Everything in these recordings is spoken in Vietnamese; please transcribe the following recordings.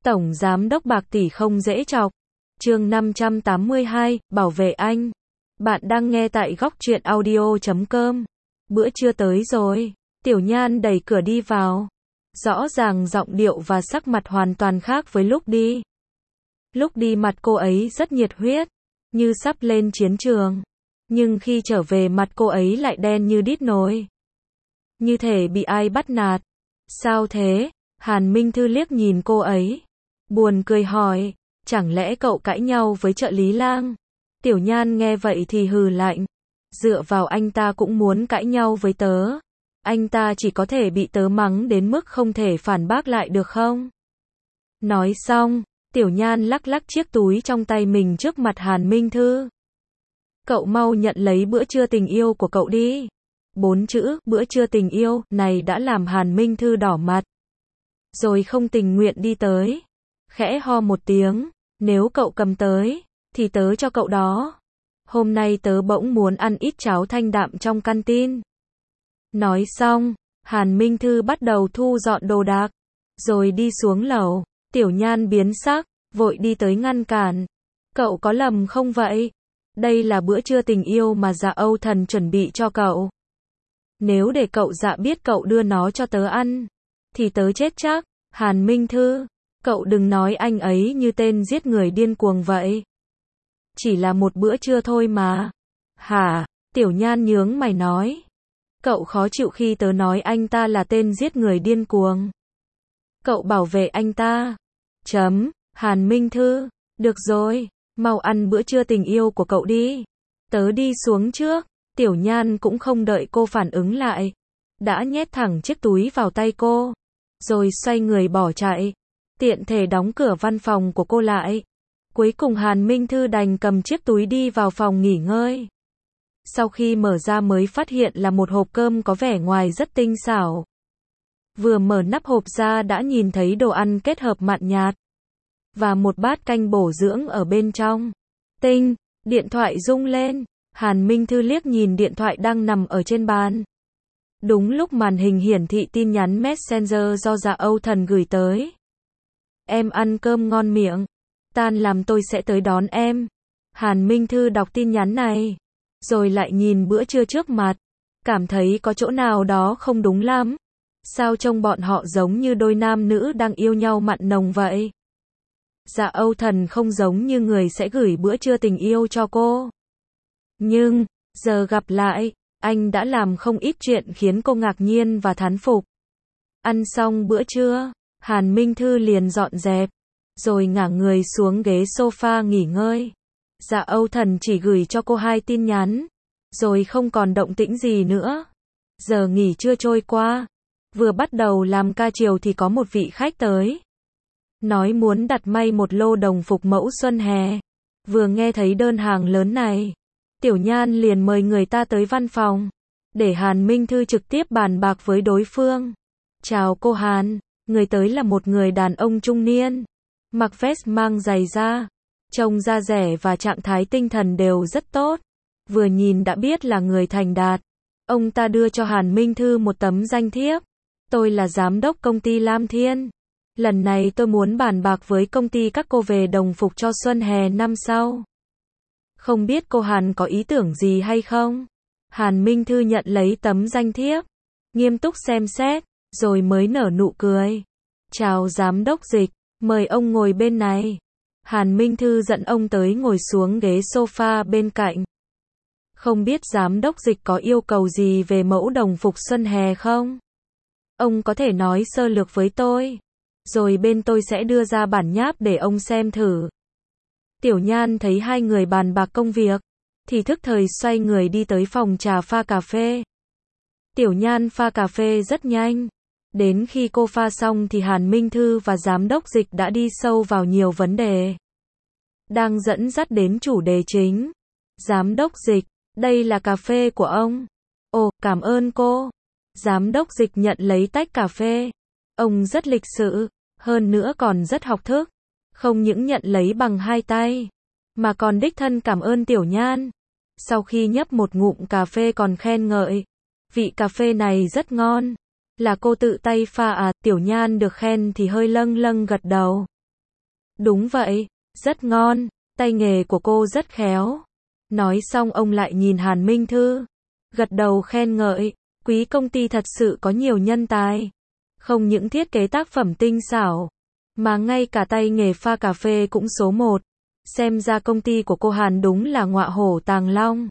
Tổng giám đốc bạc tỷ không dễ chọc. Chương 582, bảo vệ anh. Bạn đang nghe tại góc truyện audio.com. Bữa trưa tới rồi. Tiểu Nhan đẩy cửa đi vào. Rõ ràng giọng điệu và sắc mặt hoàn toàn khác với lúc đi. Lúc đi mặt cô ấy rất nhiệt huyết, như sắp lên chiến trường. Nhưng khi trở về mặt cô ấy lại đen như đít nồi. Như thể bị ai bắt nạt. Sao thế? Hàn Minh Thư liếc nhìn cô ấy. Buồn cười hỏi, chẳng lẽ cậu cãi nhau với trợ lý Lang? Tiểu Nhan nghe vậy thì hừ lạnh. Dựa vào anh ta cũng muốn cãi nhau với tớ. Anh ta chỉ có thể bị tớ mắng đến mức không thể phản bác lại được không? Nói xong, Tiểu Nhan lắc lắc chiếc túi trong tay mình trước mặt Hàn Minh Thư. Cậu mau nhận lấy bữa trưa tình yêu của cậu đi. 4 chữ, bữa trưa tình yêu, này đã làm Hàn Minh Thư đỏ mặt. Rồi không tình nguyện đi tới. Khẽ ho một tiếng, nếu cậu cầm tới, thì tớ cho cậu đó. Hôm nay tớ bỗng muốn ăn ít cháo thanh đạm trong canteen. Nói xong, Hàn Minh Thư bắt đầu thu dọn đồ đạc, rồi đi xuống lầu. Tiểu Nhan biến sắc, vội đi tới ngăn cản. Cậu có lầm không vậy? Đây là bữa trưa tình yêu mà Dạ Âu Thần chuẩn bị cho cậu. Nếu để cậu Dạ biết cậu đưa nó cho tớ ăn, thì tớ chết chắc. Hàn Minh Thư, cậu đừng nói anh ấy như tên giết người điên cuồng vậy. Chỉ là một bữa trưa thôi mà. Hả? Tiểu Nhan nhướng mày nói. Cậu khó chịu khi tớ nói anh ta là tên giết người điên cuồng. Cậu bảo vệ anh ta. Hàn Minh Thư, được rồi, mau ăn bữa trưa tình yêu của cậu đi. Tớ đi xuống trước. Tiểu Nhan cũng không đợi cô phản ứng lại, đã nhét thẳng chiếc túi vào tay cô, rồi xoay người bỏ chạy, tiện thể đóng cửa văn phòng của cô lại. Cuối cùng Hàn Minh Thư đành cầm chiếc túi đi vào phòng nghỉ ngơi. Sau khi mở ra mới phát hiện là một hộp cơm có vẻ ngoài rất tinh xảo. Vừa mở nắp hộp ra đã nhìn thấy đồ ăn kết hợp mặn nhạt, và một bát canh bổ dưỡng ở bên trong. Tinh, điện thoại rung lên. Hàn Minh Thư liếc nhìn điện thoại đang nằm ở trên bàn. Đúng lúc màn hình hiển thị tin nhắn Messenger do Dạ Âu Thần gửi tới. Em ăn cơm ngon miệng. Tan làm tôi sẽ tới đón em. Hàn Minh Thư đọc tin nhắn này, rồi lại nhìn bữa trưa trước mặt. Cảm thấy có chỗ nào đó không đúng lắm. Sao trông bọn họ giống như đôi nam nữ đang yêu nhau mặn nồng vậy? Dạ Âu Thần không giống như người sẽ gửi bữa trưa tình yêu cho cô. Nhưng, giờ gặp lại, anh đã làm không ít chuyện khiến cô ngạc nhiên và thán phục. Ăn xong bữa trưa, Hàn Minh Thư liền dọn dẹp, rồi ngả người xuống ghế sofa nghỉ ngơi. Dạ Âu Thần chỉ gửi cho cô 2 tin nhắn, rồi không còn động tĩnh gì nữa. Giờ nghỉ trưa trôi qua, vừa bắt đầu làm ca chiều thì có một vị khách tới. Nói muốn đặt may một lô đồng phục mẫu xuân hè. Vừa nghe thấy đơn hàng lớn này, Tiểu Nhan liền mời người ta tới văn phòng, để Hàn Minh Thư trực tiếp bàn bạc với đối phương. Chào cô Hàn, người tới là một người đàn ông trung niên, mặc vest mang giày da, trông da rẻ và trạng thái tinh thần đều rất tốt. Vừa nhìn đã biết là người thành đạt. Ông ta đưa cho Hàn Minh Thư một tấm danh thiếp. Tôi là giám đốc công ty Lam Thiên. Lần này tôi muốn bàn bạc với công ty các cô về đồng phục cho xuân hè năm sau. Không biết cô Hàn có ý tưởng gì hay không? Hàn Minh Thư nhận lấy tấm danh thiếp, nghiêm túc xem xét, rồi mới nở nụ cười. Chào giám đốc Dịch, mời ông ngồi bên này. Hàn Minh Thư dẫn ông tới ngồi xuống ghế sofa bên cạnh. Không biết giám đốc Dịch có yêu cầu gì về mẫu đồng phục xuân hè không? Ông có thể nói sơ lược với tôi, rồi bên tôi sẽ đưa ra bản nháp để ông xem thử. Tiểu Nhan thấy hai người bàn bạc công việc, thì thức thời xoay người đi tới phòng trà pha cà phê. Tiểu Nhan pha cà phê rất nhanh. Đến khi cô pha xong thì Hàn Minh Thư và giám đốc Dịch đã đi sâu vào nhiều vấn đề, đang dẫn dắt đến chủ đề chính. Giám đốc Dịch, đây là cà phê của ông. Ồ, cảm ơn cô. Giám đốc Dịch nhận lấy tách cà phê. Ông rất lịch sự, hơn nữa còn rất học thức. Không những nhận lấy bằng 2 tay, mà còn đích thân cảm ơn Tiểu Nhan. Sau khi nhấp một ngụm cà phê còn khen ngợi. Vị cà phê này rất ngon. Là cô tự tay pha à? Tiểu Nhan được khen thì hơi lâng lâng gật đầu. Đúng vậy, rất ngon, tay nghề của cô rất khéo. Nói xong ông lại nhìn Hàn Minh Thư, gật đầu khen ngợi, quý công ty thật sự có nhiều nhân tài. Không những thiết kế tác phẩm tinh xảo, mà ngay cả tay nghề pha cà phê cũng số 1. Xem ra công ty của cô Hàn đúng là ngọa hổ tàng long.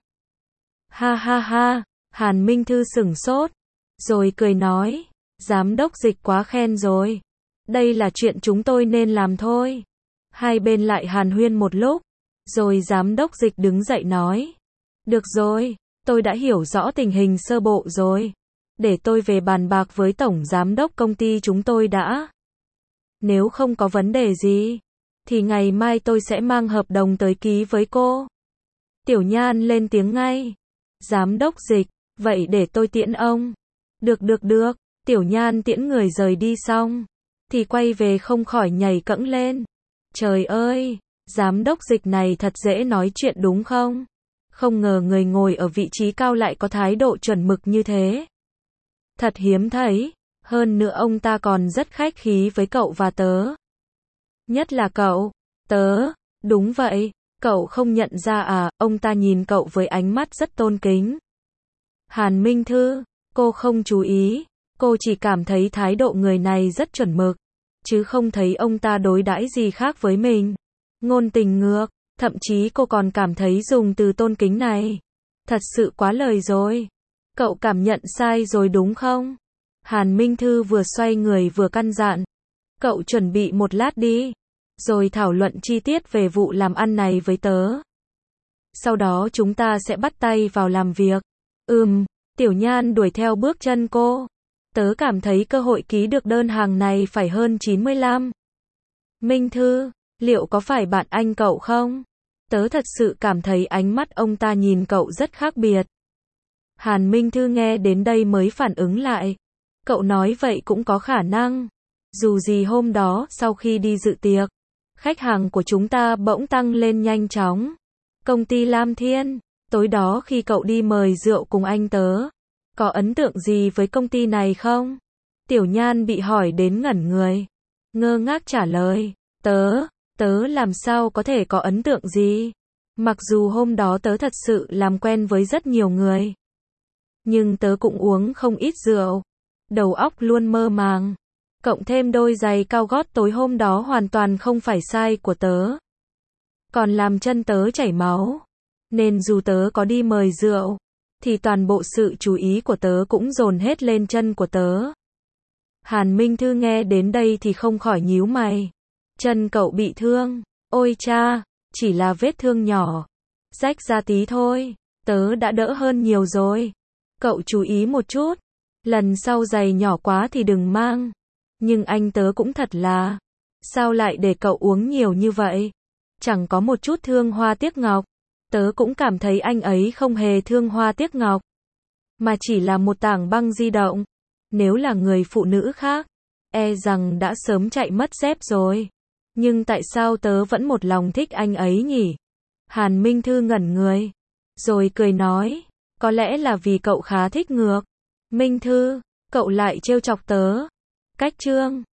Ha ha ha, Hàn Minh Thư sửng sốt, rồi cười nói, giám đốc Dịch quá khen rồi. Đây là chuyện chúng tôi nên làm thôi. Hai bên lại hàn huyên một lúc, rồi giám đốc Dịch đứng dậy nói, được rồi, tôi đã hiểu rõ tình hình sơ bộ rồi. Để tôi về bàn bạc với tổng giám đốc công ty chúng tôi đã. Nếu không có vấn đề gì, thì ngày mai tôi sẽ mang hợp đồng tới ký với cô. Tiểu Nhan lên tiếng ngay. Giám đốc Dịch, vậy để tôi tiễn ông. Được, Tiểu Nhan tiễn người rời đi xong, thì quay về không khỏi nhảy cẫng lên. Trời ơi, giám đốc Dịch này thật dễ nói chuyện đúng không? Không ngờ người ngồi ở vị trí cao lại có thái độ chuẩn mực như thế. Thật hiếm thấy, hơn nữa ông ta còn rất khách khí với cậu và tớ. Nhất là cậu, tớ, đúng vậy, cậu không nhận ra à, ông ta nhìn cậu với ánh mắt rất tôn kính. Hàn Minh Thư, cô không chú ý, cô chỉ cảm thấy thái độ người này rất chuẩn mực, chứ không thấy ông ta đối đãi gì khác với mình. Ngôn tình ngược, thậm chí cô còn cảm thấy dùng từ tôn kính này thật sự quá lời rồi. Cậu cảm nhận sai rồi đúng không? Hàn Minh Thư vừa xoay người vừa căn dặn. Cậu chuẩn bị một lát đi, rồi thảo luận chi tiết về vụ làm ăn này với tớ. Sau đó chúng ta sẽ bắt tay vào làm việc. Tiểu Nhan đuổi theo bước chân cô. Tớ cảm thấy cơ hội ký được đơn hàng này phải hơn 95. Minh Thư, liệu có phải bạn anh cậu không? Tớ thật sự cảm thấy ánh mắt ông ta nhìn cậu rất khác biệt. Hàn Minh Thư nghe đến đây mới phản ứng lại. Cậu nói vậy cũng có khả năng. Dù gì hôm đó, sau khi đi dự tiệc, khách hàng của chúng ta bỗng tăng lên nhanh chóng. Công ty Lam Thiên, tối đó khi cậu đi mời rượu cùng anh tớ, có ấn tượng gì với công ty này không? Tiểu Nhan bị hỏi đến ngẩn người, ngơ ngác trả lời, tớ làm sao có thể có ấn tượng gì? Mặc dù hôm đó tớ thật sự làm quen với rất nhiều người, nhưng tớ cũng uống không ít rượu, đầu óc luôn mơ màng. Cộng thêm đôi giày cao gót tối hôm đó hoàn toàn không phải size của tớ, còn làm chân tớ chảy máu. Nên dù tớ có đi mời rượu, thì toàn bộ sự chú ý của tớ cũng dồn hết lên chân của tớ. Hàn Minh Thư nghe đến đây thì không khỏi nhíu mày. Chân cậu bị thương? Ôi cha, chỉ là vết thương nhỏ, rách ra tí thôi, tớ đã đỡ hơn nhiều rồi. Cậu chú ý một chút, lần sau giày nhỏ quá thì đừng mang. Nhưng anh tớ cũng thật là, sao lại để cậu uống nhiều như vậy? Chẳng có một chút thương hoa tiếc ngọc. Tớ cũng cảm thấy anh ấy không hề thương hoa tiếc ngọc, mà chỉ là một tảng băng di động. Nếu là người phụ nữ khác, e rằng đã sớm chạy mất dép rồi. Nhưng tại sao tớ vẫn một lòng thích anh ấy nhỉ? Hàn Minh Thư ngẩn người, rồi cười nói, có lẽ là vì cậu khá thích ngược. Minh Thư, cậu lại trêu chọc tớ. Cách chương